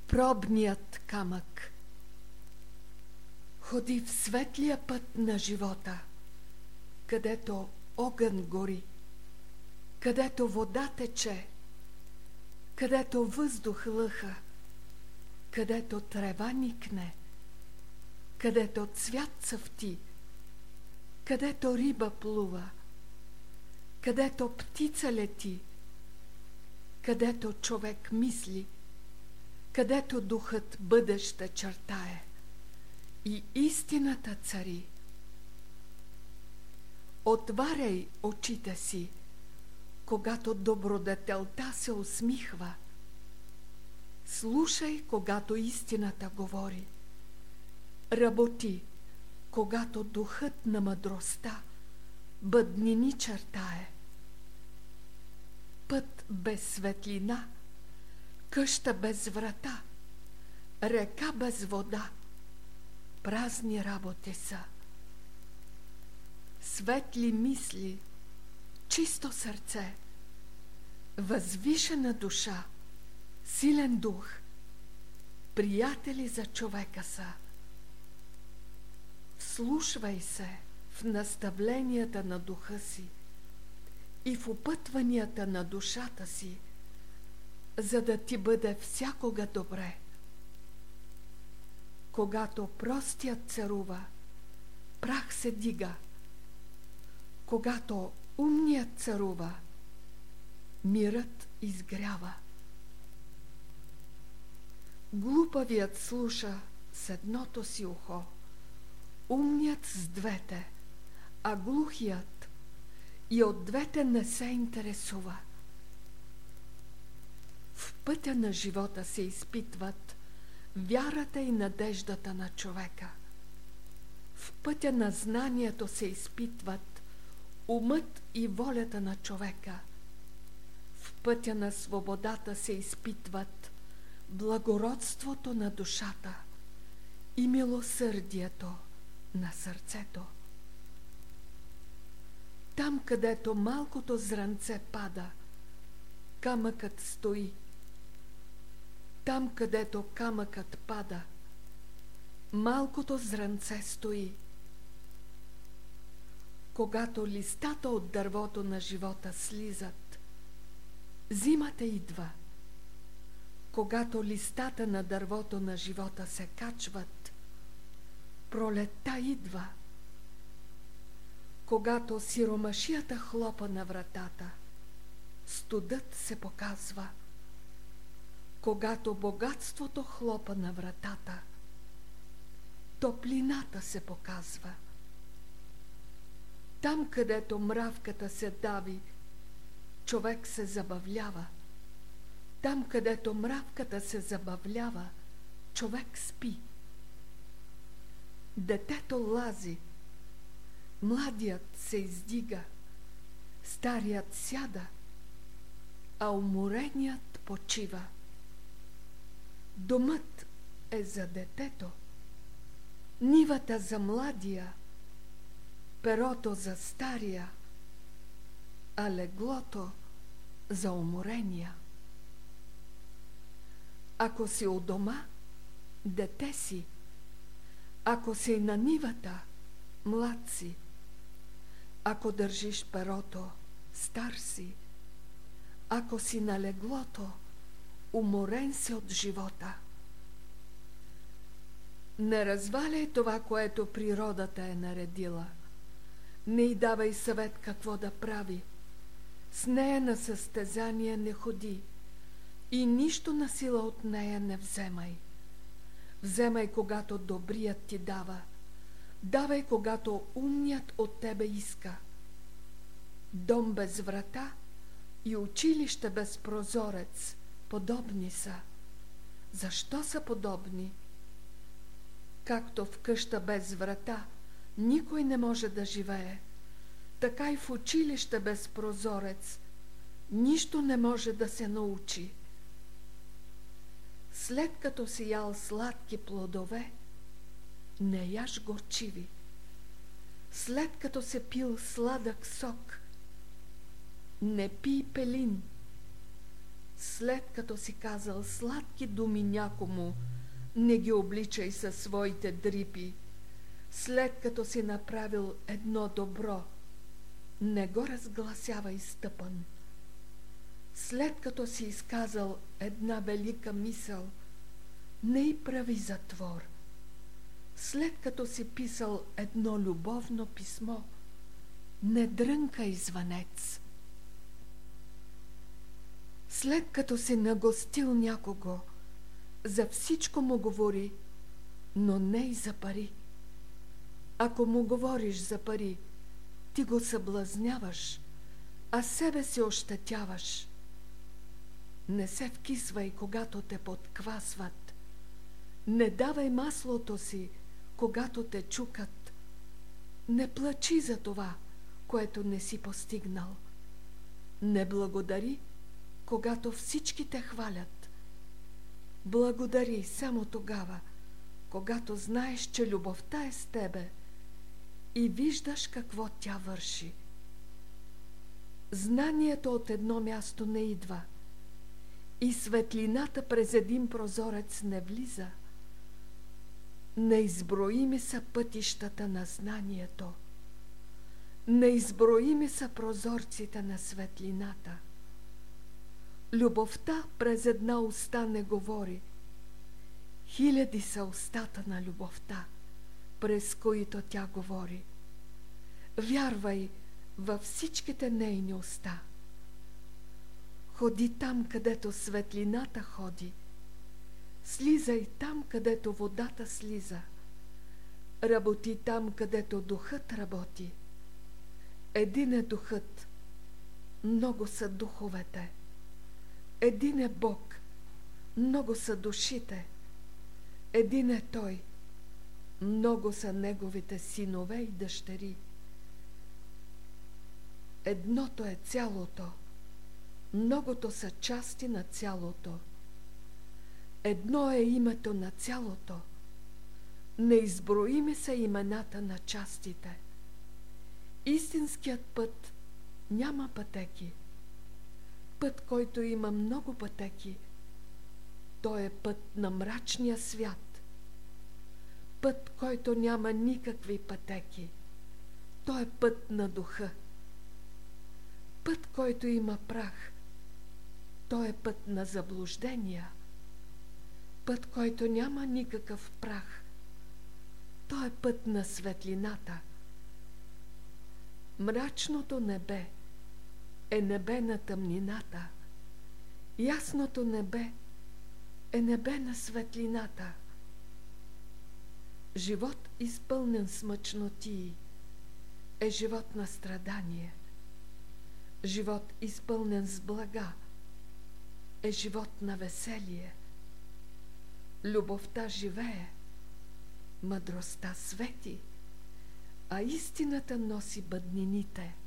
пробният камък. Ходи в светлия път на живота, където огън гори, където вода тече, където въздух лъха, където трева никне, където цвят цъфти, където риба плува, където птица лети, където човек мисли, където духът бъдеще чертае и истината цари. Отваряй очите си, когато добродетелта се усмихва. Слушай, когато истината говори. Работи, когато духът на мъдростта бъднини чертае. Път без светлина, къща без врата, река без вода, празни работи са. Светли мисли, чисто сърце, възвишена душа, силен дух, приятели за човека са. Вслушвай се в наставленията на духа си и в опътванията на душата си, за да ти бъде всякога добре. Когато простият царува, прах се дига. Когато умният царува, мирът изгрява. Глупавият слуша с едното си ухо, умният с двете, а глухият и от двете не се интересува. В пътя на живота се изпитват вярата и надеждата на човека. В пътя на знанието се изпитват умът и волята на човека. В пътя на свободата се изпитват благородството на душата и милосърдието на сърцето. Там, където малкото зранце пада, камъкът стои. Там, където камъкът пада, малкото зранце стои. Когато листата от дървото на живота слизат, зимата идва. Когато листата на дървото на живота се качват, пролетта идва. Когато сиромашията хлопа на вратата, студът се показва. Когато богатството хлопа на вратата, топлината се показва. Там, където мравката се дави, човек се забавлява. Там, където мравката се забавлява, човек спи. Детето лази, младият се издига, старият сяда, а умореният почива. Домът е за детето, нивата за младия, перото за стария, а леглото за уморения. Ако си у дома, дете си. Ако си на нивата, млад си. Ако държиш перото, стар си. Ако си на леглото, уморен си от живота. Не разваляй това, което природата е наредила. Не й давай съвет какво да прави. С нея на състезание не ходи и нищо на сила от нея не вземай. Вземай, когато добрият ти дава. Давай, когато умният от тебе иска. Дом без врата и училище без прозорец подобни са. Защо са подобни? Както в къща без врата никой не може да живее, така и в училище без прозорец нищо не може да се научи. След като си ял сладки плодове, не яж горчиви. След като се пил сладък сок, не пий пелин. след като си казал сладки думи някому, не ги обличай със своите дрипи. След като си направил едно добро, не го разгласявай стъпан. След като си изказал една велика мисъл, не й прави затвор. След като си писал едно любовно писмо, не дрънкай звънец. След като си нагостил някого, за всичко му говори, но не и за пари. Ако му говориш за пари, ти го съблазняваш, а себе си ощетяваш. Не се вкисвай, когато те подквасват. Не давай маслото си, когато те чукат. Не плачи за това, което не си постигнал. Не благодари, когато всички те хвалят. Благодари само тогава, когато знаеш, че любовта е с тебе и виждаш какво тя върши. Знанието от едно място не идва и светлината през един прозорец не влиза. Неизброими са пътищата на знанието. Неизброими са прозорците на светлината. Любовта през една уста не говори. Хиляди са устата на любовта, през които тя говори. Вярвай във всичките нейни уста. Ходи там, където светлината ходи. Слизай там, където водата слиза. Работи там, където духът работи. Един е духът, много са духовете. Един е Бог, много са душите. Един е Той, много са Неговите синове и дъщери. Едното е цялото, многото са части на цялото. Едно е името на цялото, неизброими са имената на частите. Истинският път няма пътеки. Път, който има много пътеки, той е път на мрачния свят. Път, който няма никакви пътеки, той е път на духа. Път, който има прах, той е път на заблуждения. Път, който няма никакъв прах, той е път на светлината. Мрачното небе е небе на тъмнината. Ясното небе е небе на светлината. Живот изпълнен с мъчнотии е живот на страдание. Живот изпълнен с блага е живот на веселие. Любовта живее, мъдростта свети, а истината носи бъднините.